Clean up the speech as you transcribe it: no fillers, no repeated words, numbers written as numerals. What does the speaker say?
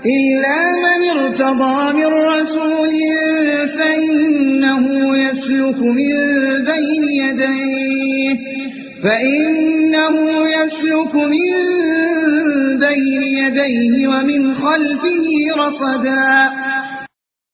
إلا من ارتضى من رسول فإنه يسلك من بين يديه ومن خلفه رصدا